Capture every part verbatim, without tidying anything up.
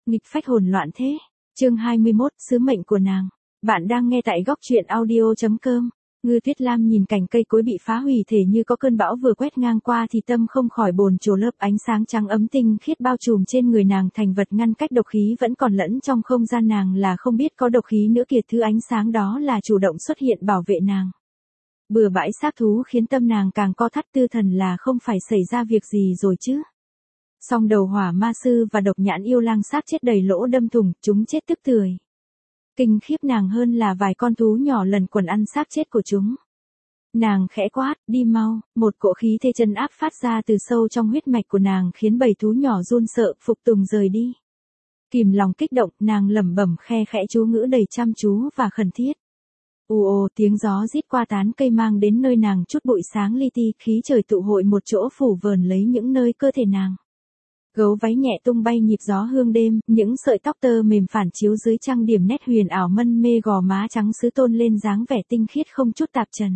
Nghịch phách hồn loạn thế. Chương hai mươi mốt, sứ mệnh của nàng. Bạn đang nghe tại góc truyện audio chấm com. Ngư Tuyết Lam nhìn cành cây cối bị phá hủy thể như có cơn bão vừa quét ngang qua thì tâm không khỏi bồn chồn, lớp ánh sáng trắng ấm tinh khiết bao trùm trên người nàng thành vật ngăn cách độc khí vẫn còn lẫn trong không gian nàng, là không biết có độc khí nữa kìa. Thứ ánh sáng đó là chủ động xuất hiện bảo vệ nàng. Bừa bãi xác thú khiến tâm nàng càng co thắt. Tư Thần là không phải xảy ra việc gì rồi chứ? Song đầu hỏa ma sư và độc nhãn yêu lang xác chết đầy lỗ đâm thủng, chúng chết tức tưởi. Kinh khiếp nàng hơn là vài con thú nhỏ lần quần ăn xác chết của chúng. Nàng khẽ quát, đi mau. Một cỗ khí thế chân áp phát ra từ sâu trong huyết mạch của nàng khiến bầy thú nhỏ run sợ, phục tùng rời đi. Kìm lòng kích động, nàng lẩm bẩm khe khẽ chú ngữ đầy chăm chú và khẩn thiết. Ù ồ, tiếng gió rít qua tán cây mang đến nơi nàng chút bụi sáng li ti, khí trời tụ hội một chỗ phủ vờn lấy những nơi cơ thể nàng. Gấu váy nhẹ tung bay nhịp gió hương đêm, những sợi tóc tơ mềm phản chiếu dưới trăng điểm nét huyền ảo mân mê, gò má trắng sứ tôn lên dáng vẻ tinh khiết không chút tạp trần.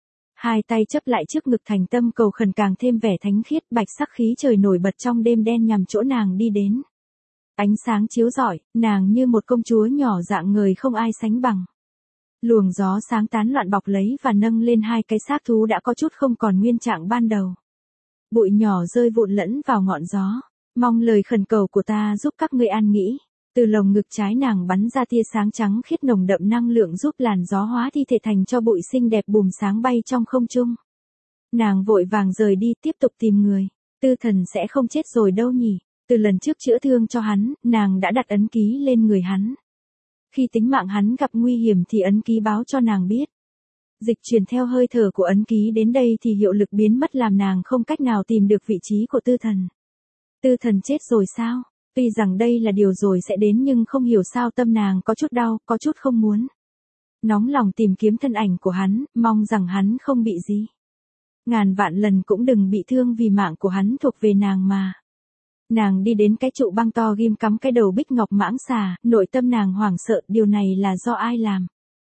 Hai tay chấp lại trước ngực thành tâm cầu khẩn càng thêm vẻ thánh khiết, bạch sắc khí trời nổi bật trong đêm đen nhằm chỗ nàng đi đến. Ánh sáng chiếu rọi, nàng như một công chúa nhỏ dạng người không ai sánh bằng. Luồng gió sáng tán loạn bọc lấy và nâng lên hai cái xác thú đã có chút không còn nguyên trạng ban đầu. Bụi nhỏ rơi vụn lẫn vào ngọn gió. Mong lời khẩn cầu của ta giúp các ngươi an nghỉ. Từ lồng ngực trái nàng bắn ra tia sáng trắng khiết nồng đậm năng lượng giúp làn gió hóa thi thể thành cho bụi xinh đẹp bùm sáng bay trong không trung. Nàng vội vàng rời đi tiếp tục tìm người. Tư Thần sẽ không chết rồi đâu nhỉ? Từ lần trước chữa thương cho hắn, nàng đã đặt ấn ký lên người hắn. Khi tính mạng hắn gặp nguy hiểm thì ấn ký báo cho nàng biết. Dịch chuyển theo hơi thở của ấn ký đến đây thì hiệu lực biến mất làm nàng không cách nào tìm được vị trí của Tư Thần. Tư Thần chết rồi sao? Tuy rằng đây là điều rồi sẽ đến nhưng không hiểu sao tâm nàng có chút đau, có chút không muốn. Nóng lòng tìm kiếm thân ảnh của hắn, mong rằng hắn không bị gì. Ngàn vạn lần cũng đừng bị thương vì mạng của hắn thuộc về nàng mà. Nàng đi đến cái trụ băng to ghim cắm cái đầu bích ngọc mãng xà, nội tâm nàng hoảng sợ, điều này là do ai làm?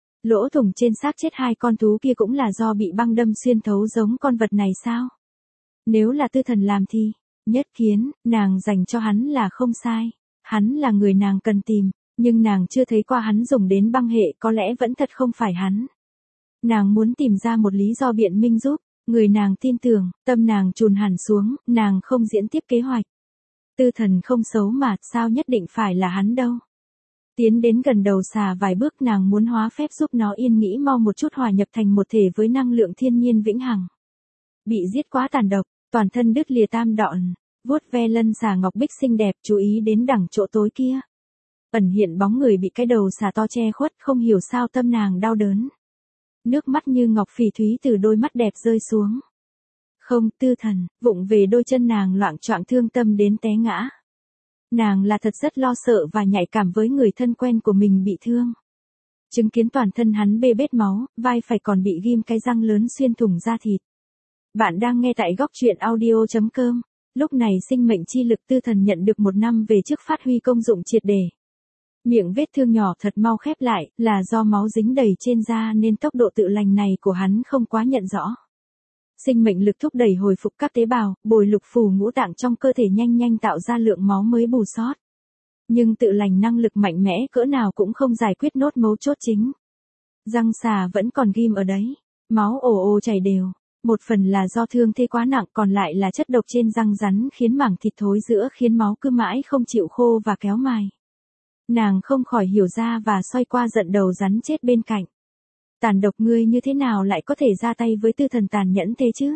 Lỗ thủng trên xác chết hai con thú kia cũng là do bị băng đâm xuyên thấu giống con vật này sao? Nếu là Tư Thần làm thì... Nhất Kiến, nàng dành cho hắn là không sai. Hắn là người nàng cần tìm, nhưng nàng chưa thấy qua hắn dùng đến băng hệ, có lẽ vẫn thật không phải hắn. Nàng muốn tìm ra một lý do biện minh giúp, người nàng tin tưởng, tâm nàng trùn hẳn xuống, nàng không diễn tiếp kế hoạch. Tư Thần không xấu mà, sao nhất định phải là hắn đâu. Tiến đến gần đầu xà vài bước, nàng muốn hóa phép giúp nó yên nghĩ mau một chút hòa nhập thành một thể với năng lượng thiên nhiên vĩnh hằng. Bị giết quá tàn độc. Toàn thân đứt lìa tam đoạn, vuốt ve lân xà ngọc bích xinh đẹp, chú ý đến đằng chỗ tối kia. Ẩn hiện bóng người bị cái đầu xà to che khuất, không hiểu sao tâm nàng đau đớn. Nước mắt như ngọc phỉ thúy từ đôi mắt đẹp rơi xuống. Không, Tư Thần, vụng về đôi chân nàng loạng choạng thương tâm đến té ngã. Nàng là thật rất lo sợ và nhạy cảm với người thân quen của mình bị thương. Chứng kiến toàn thân hắn bê bết máu, vai phải còn bị ghim cái răng lớn xuyên thủng da thịt. Bạn đang nghe tại góc truyện audio chấm com. Lúc này sinh mệnh chi lực Tư Thần nhận được một năm về trước phát huy công dụng triệt để. Miệng vết thương nhỏ thật mau khép lại, là do máu dính đầy trên da nên tốc độ tự lành này của hắn không quá nhận rõ. Sinh mệnh lực thúc đẩy hồi phục các tế bào, bồi lục phủ ngũ tạng trong cơ thể nhanh nhanh tạo ra lượng máu mới bù sót. Nhưng tự lành năng lực mạnh mẽ cỡ nào cũng không giải quyết nốt mấu chốt chính. Răng xà vẫn còn ghim ở đấy, máu ồ ồ chảy đều. Một phần là do thương thế quá nặng, còn lại là chất độc trên răng rắn khiến mảng thịt thối rữa, khiến máu cứ mãi không chịu khô và kéo mài. Nàng không khỏi hiểu ra và xoay qua giận đầu rắn chết bên cạnh. Tàn độc, ngươi như thế nào lại có thể ra tay với Tư Thần tàn nhẫn thế chứ?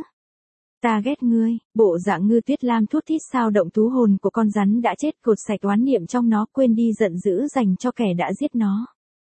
Ta ghét ngươi. Bộ dạng Ngư Tuyết Lam thút thít sao động thú hồn của con rắn đã chết, cột sạch oán niệm trong nó, quên đi giận dữ dành cho kẻ đã giết nó.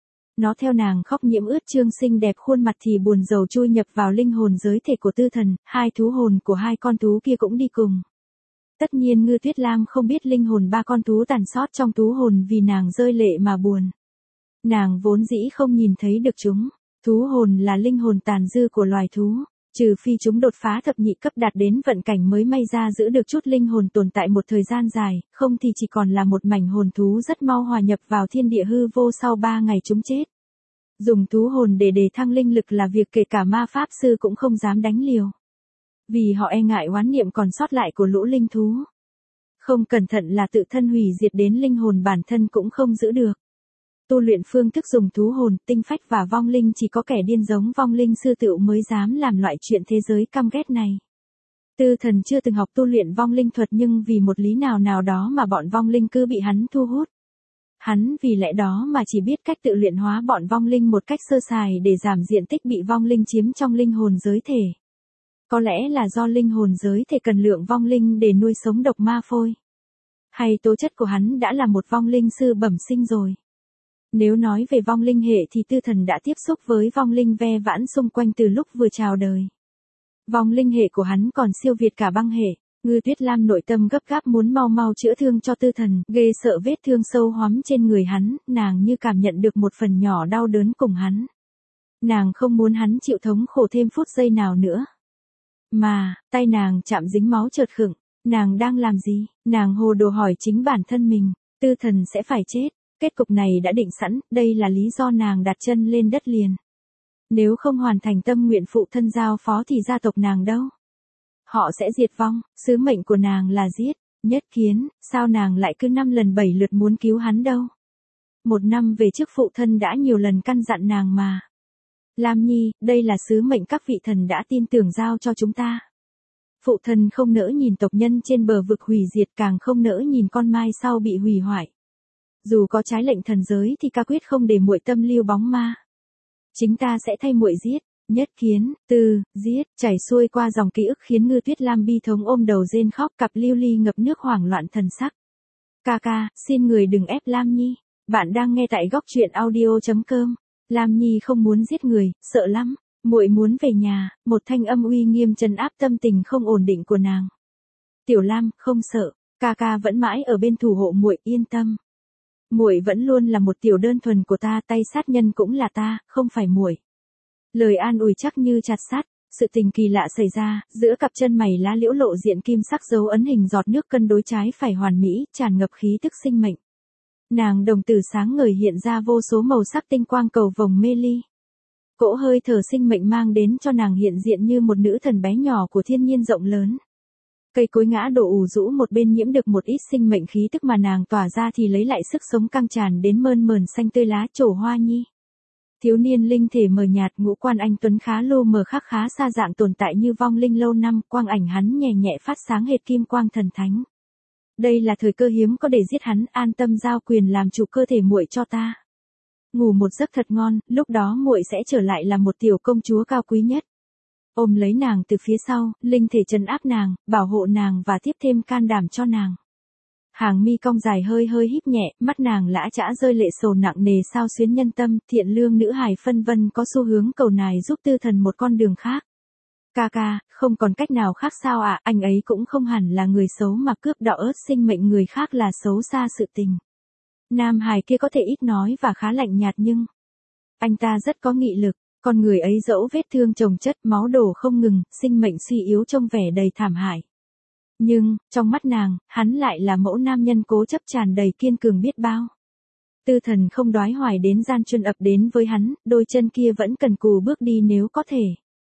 Nó theo nàng khóc nhiễm ướt trương xinh đẹp khuôn mặt thì buồn rầu chui nhập vào linh hồn giới thể của Tư Thần, hai thú hồn của hai con thú kia cũng đi cùng. Tất nhiên Ngư Tuyết Lam không biết linh hồn ba con thú tàn sót trong thú hồn vì nàng rơi lệ mà buồn. Nàng vốn dĩ không nhìn thấy được chúng, thú hồn là linh hồn tàn dư của loài thú, trừ phi chúng đột phá thập nhị cấp đạt đến vận cảnh mới may ra giữ được chút linh hồn tồn tại một thời gian dài, không thì chỉ còn là một mảnh hồn thú rất mau hòa nhập vào thiên địa hư vô sau ba ngày chúng chết. Dùng thú hồn để đề thăng linh lực là việc kể cả ma pháp sư cũng không dám đánh liều. Vì họ e ngại oán niệm còn sót lại của lũ linh thú. Không cẩn thận là tự thân hủy diệt đến linh hồn bản thân cũng không giữ được. Tu luyện phương thức dùng thú hồn, tinh phách và vong linh chỉ có kẻ điên giống vong linh sư tựu mới dám làm loại chuyện thế giới căm ghét này. Tư Thần chưa từng học tu luyện vong linh thuật nhưng vì một lý nào nào đó mà bọn vong linh cứ bị hắn thu hút. Hắn vì lẽ đó mà chỉ biết cách tự luyện hóa bọn vong linh một cách sơ sài để giảm diện tích bị vong linh chiếm trong linh hồn giới thể. Có lẽ là do linh hồn giới thể cần lượng vong linh để nuôi sống độc ma phôi. Hay tố chất của hắn đã là một vong linh sư bẩm sinh rồi. Nếu nói về vong linh hệ thì Tư Thần đã tiếp xúc với vong linh ve vãn xung quanh từ lúc vừa chào đời. Vong linh hệ của hắn còn siêu việt cả băng hệ. Ngư Tuyết Lam nội tâm gấp gáp muốn mau mau chữa thương cho Tư Thần, ghê sợ vết thương sâu hoắm trên người hắn, nàng như cảm nhận được một phần nhỏ đau đớn cùng hắn. Nàng không muốn hắn chịu thống khổ thêm phút giây nào nữa. Mà, tay nàng chạm dính máu chợt khựng, nàng đang làm gì? Nàng hồ đồ hỏi chính bản thân mình, Tư Thần sẽ phải chết, kết cục này đã định sẵn, đây là lý do nàng đặt chân lên đất liền. Nếu không hoàn thành tâm nguyện phụ thân giao phó thì gia tộc nàng đâu? Họ sẽ diệt vong, sứ mệnh của nàng là giết, Nhất Kiến, sao nàng lại cứ năm lần bảy lượt muốn cứu hắn đâu? Một năm về trước phụ thân đã nhiều lần căn dặn nàng mà. Lam Nhi, đây là sứ mệnh các vị thần đã tin tưởng giao cho chúng ta. Phụ thân không nỡ nhìn tộc nhân trên bờ vực hủy diệt, càng không nỡ nhìn con mai sau bị hủy hoại. Dù có trái lệnh thần giới thì ca quyết không để muội tâm lưu bóng ma. Chính ta sẽ thay muội giết. Nhất Kiến, từ, giết, chảy xuôi qua dòng ký ức khiến Ngư Tuyết Lam bi thống ôm đầu rên khóc, cặp lưu ly ngập nước hoảng loạn thần sắc. Ca ca, xin người đừng ép Lam Nhi. Bạn đang nghe tại góc truyện audio chấm com. Lam Nhi không muốn giết người, sợ lắm. Muội muốn về nhà, một thanh âm uy nghiêm trấn áp tâm tình không ổn định của nàng. Tiểu Lam, không sợ, ca ca vẫn mãi ở bên thủ hộ muội, yên tâm. Muội vẫn luôn là một tiểu đơn thuần của ta, tay sát nhân cũng là ta, không phải muội. Lời an ủi chắc như chặt sắt, sự tình kỳ lạ xảy ra, giữa cặp chân mày lá liễu lộ diện kim sắc dấu ấn hình giọt nước cân đối trái phải hoàn mỹ, tràn ngập khí tức sinh mệnh. Nàng đồng tử sáng ngời hiện ra vô số màu sắc tinh quang cầu vồng mê ly. Cỗ hơi thở sinh mệnh mang đến cho nàng hiện diện như một nữ thần bé nhỏ của thiên nhiên rộng lớn. Cây cối ngã đổ ù rũ một bên nhiễm được một ít sinh mệnh khí tức mà nàng tỏa ra thì lấy lại sức sống căng tràn đến mơn mờn xanh tươi lá trổ hoa nhi. Thiếu niên linh thể mờ nhạt, ngũ quan anh tuấn khá lô mờ khắc khá xa dạng tồn tại như vong linh lâu năm, quang ảnh hắn nhẹ nhẹ phát sáng hệt kim quang thần thánh. Đây là thời cơ hiếm có để giết hắn, an tâm giao quyền làm chủ cơ thể muội cho ta. Ngủ một giấc thật ngon, lúc đó muội sẽ trở lại là một tiểu công chúa cao quý nhất. Ôm lấy nàng từ phía sau, linh thể trấn áp nàng, bảo hộ nàng và tiếp thêm can đảm cho nàng. Hàng mi cong dài hơi hơi híp nhẹ, mắt nàng lã chã rơi lệ sầu nặng nề sao xuyến nhân tâm, thiện lương nữ hài phân vân có xu hướng cầu nài giúp Tư Thần một con đường khác. Ca ca, không còn cách nào khác sao ạ, à? Anh ấy cũng không hẳn là người xấu mà cướp đọ ớt sinh mệnh người khác là xấu xa sự tình. Nam hài kia có thể ít nói và khá lạnh nhạt nhưng anh ta rất có nghị lực, con người ấy dẫu vết thương chồng chất máu đổ không ngừng, sinh mệnh suy yếu trông vẻ đầy thảm hại. Nhưng, trong mắt nàng, hắn lại là mẫu nam nhân cố chấp tràn đầy kiên cường biết bao. Tư Thần không đoái hoài đến gian truân ập đến với hắn, đôi chân kia vẫn cần cù bước đi nếu có thể.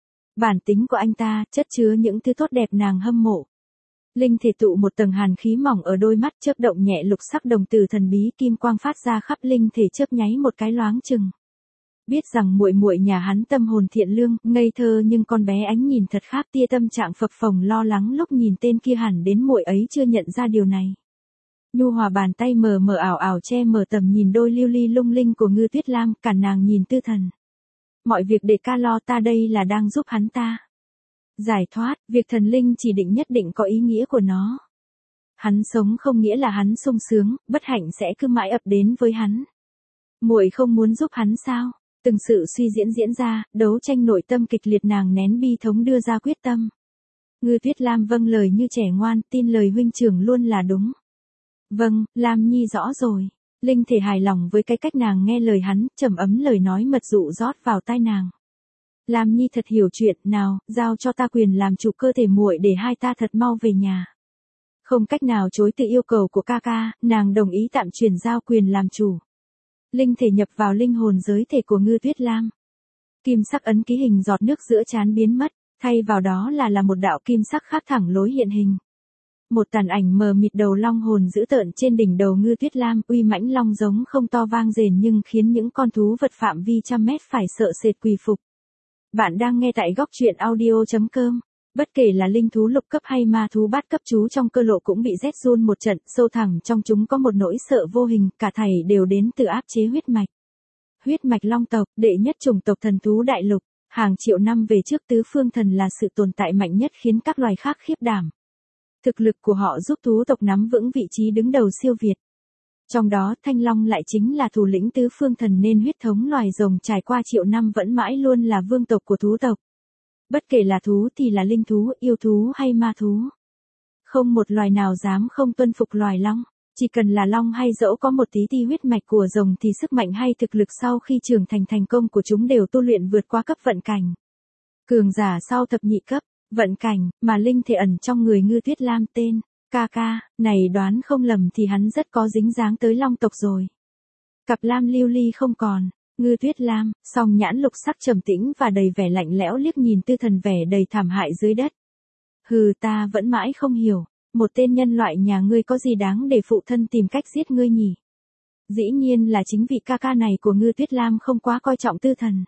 Bản tính của anh ta, chất chứa những thứ tốt đẹp nàng hâm mộ. Linh thể tụ một tầng hàn khí mỏng ở đôi mắt chớp động nhẹ lục sắc đồng tử thần bí kim quang phát ra khắp linh thể chớp nháy một cái loáng chừng. Biết rằng muội muội nhà hắn tâm hồn thiện lương, ngây thơ nhưng con bé ánh nhìn thật khác, tia tâm trạng phập phồng lo lắng lúc nhìn tên kia hẳn đến muội ấy chưa nhận ra điều này. Nhu hòa bàn tay mờ mờ ảo ảo che mở tầm nhìn đôi lưu ly lung linh của Ngư Tuyết Lam, cản nàng nhìn Tư Thần. Mọi việc để ca lo, ta đây là đang giúp hắn ta giải thoát, việc thần linh chỉ định nhất định có ý nghĩa của nó. Hắn sống không nghĩa là hắn sung sướng, bất hạnh sẽ cứ mãi ập đến với hắn. Muội không muốn giúp hắn sao? Từng sự suy diễn diễn ra, đấu tranh nội tâm kịch liệt, nàng nén bi thống đưa ra quyết tâm. Ngư Tuyết Lam vâng lời như trẻ ngoan, tin lời huynh trưởng luôn là đúng. Vâng, Lam Nhi rõ rồi. Linh thể hài lòng với cái cách nàng nghe lời hắn, trầm ấm lời nói mật dụ rót vào tai nàng. Lam Nhi thật hiểu chuyện, nào, giao cho ta quyền làm chủ cơ thể muội để hai ta thật mau về nhà. Không cách nào chối từ yêu cầu của ca ca, nàng đồng ý tạm chuyển giao quyền làm chủ. Linh thể nhập vào linh hồn giới thể của Ngư Tuyết Lam. Kim sắc ấn ký hình giọt nước giữa trán biến mất, thay vào đó là là một đạo kim sắc khác thẳng lối hiện hình. Một tàn ảnh mờ mịt đầu long hồn dữ tợn trên đỉnh đầu Ngư Tuyết Lam, uy mãnh long giống không to vang rền nhưng khiến những con thú vật phạm vi trăm mét phải sợ sệt quỳ phục. Bạn đang nghe tại góc truyện audio.com. Bất kể là linh thú lục cấp hay ma thú bát cấp chú trong cơ lộ cũng bị rét run một trận, sâu thẳm trong chúng có một nỗi sợ vô hình, cả thảy đều đến từ áp chế huyết mạch. Huyết mạch long tộc, đệ nhất chủng tộc thần thú đại lục, hàng triệu năm về trước tứ phương thần là sự tồn tại mạnh nhất khiến các loài khác khiếp đảm. Thực lực của họ giúp thú tộc nắm vững vị trí đứng đầu siêu việt. Trong đó Thanh Long lại chính là thủ lĩnh tứ phương thần nên huyết thống loài rồng trải qua triệu năm vẫn mãi luôn là vương tộc của thú tộc. Bất kể là thú thì là linh thú, yêu thú hay ma thú. Không một loài nào dám không tuân phục loài long. Chỉ cần là long hay dẫu có một tí ti huyết mạch của rồng thì sức mạnh hay thực lực sau khi trưởng thành thành công của chúng đều tu luyện vượt qua cấp vận cảnh. Cường giả sau thập nhị cấp, vận cảnh, mà linh thể ẩn trong người Ngư Tuyết Lam tên, ca ca, này đoán không lầm thì hắn rất có dính dáng tới long tộc rồi. Cặp lam lưu ly không còn, Ngư Tuyết Lam, song nhãn lục sắc trầm tĩnh và đầy vẻ lạnh lẽo liếc nhìn tư thần vẻ đầy thảm hại dưới đất. Hừ, ta vẫn mãi không hiểu. Một tên nhân loại nhà ngươi có gì đáng để phụ thân tìm cách giết ngươi nhỉ? Dĩ nhiên là chính vị ca ca này của Ngư Tuyết Lam không quá coi trọng tư thần.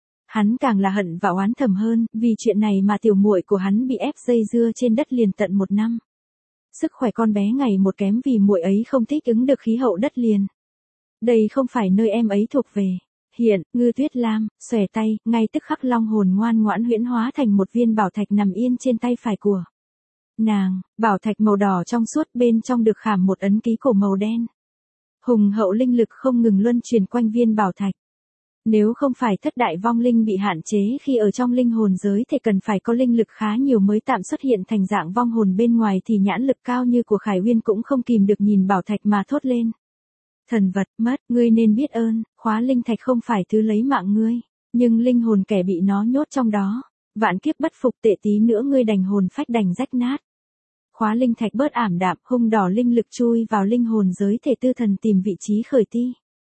Hắn càng là hận và oán thầm hơn, vì chuyện này mà tiểu muội của hắn bị ép dây dưa trên đất liền tận một năm. Sức khỏe con bé ngày một kém vì muội ấy không thích ứng được khí hậu đất liền. Đây không phải nơi em ấy thuộc về. Hiện, Ngư Tuyết Lam, xòe tay, ngay tức khắc long hồn ngoan ngoãn huyễn hóa thành một viên bảo thạch nằm yên trên tay phải của nàng, bảo thạch màu đỏ trong suốt bên trong được khảm một ấn ký cổ màu đen. Hùng hậu linh lực không ngừng luân truyền quanh viên bảo thạch. Nếu không phải thất đại vong linh bị hạn chế khi ở trong linh hồn giới thì cần phải có linh lực khá nhiều mới tạm xuất hiện thành dạng vong hồn bên ngoài thì nhãn lực cao như của Khải Uyên cũng không kìm được nhìn bảo thạch mà thốt lên. Thần vật, mất, ngươi nên biết ơn, khóa linh thạch không phải thứ lấy mạng ngươi, nhưng linh hồn kẻ bị nó nhốt trong đó, vạn kiếp bất phục tệ tí nữa ngươi đành hồn phách đành rách nát. Khóa linh thạch bớt ảm đạm, hung đỏ linh lực chui vào linh hồn giới thể tư thần tìm vị trí khởi ti.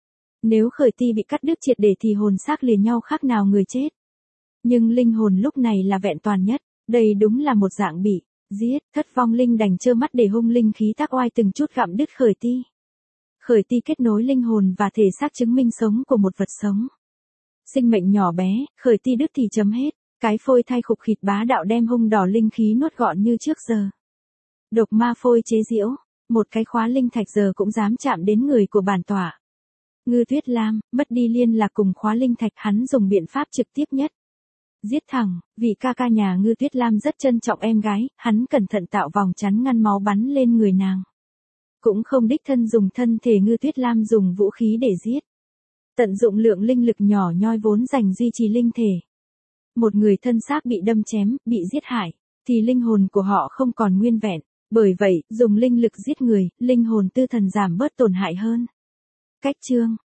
Nếu khởi ti bị cắt đứt triệt để thì hồn xác liền nhau khác nào người chết. Nhưng linh hồn lúc này là vẹn toàn nhất, đây đúng là một dạng bị giết, thất vong linh đành trơ mắt để hung linh khí tác oai từng chút gặm đứt khởi ti. Khởi ti kết nối linh hồn và thể xác chứng minh sống của một vật sống. Sinh mệnh nhỏ bé, khởi ti đứt thì chấm hết, cái phôi thai khục khịt bá đạo đem hung đỏ linh khí nuốt gọn như trước giờ. Độc ma phôi chế giễu, một cái khóa linh thạch giờ cũng dám chạm đến người của bản tỏa. Ngư Tuyết Lam, mất đi liên lạc cùng khóa linh thạch hắn dùng biện pháp trực tiếp nhất. Giết thẳng, vì ca ca nhà Ngư Tuyết Lam rất trân trọng em gái, hắn cẩn thận tạo vòng chắn ngăn máu bắn lên người nàng. Cũng không đích thân dùng thân thể Ngư Tuyết Lam dùng vũ khí để giết. Tận dụng lượng linh lực nhỏ nhoi vốn dành duy trì linh thể. Một người thân xác bị đâm chém, bị giết hại, thì linh hồn của họ không còn nguyên vẹn. Bởi vậy, dùng linh lực giết người, linh hồn tư thần giảm bớt tổn hại hơn. Cách chương,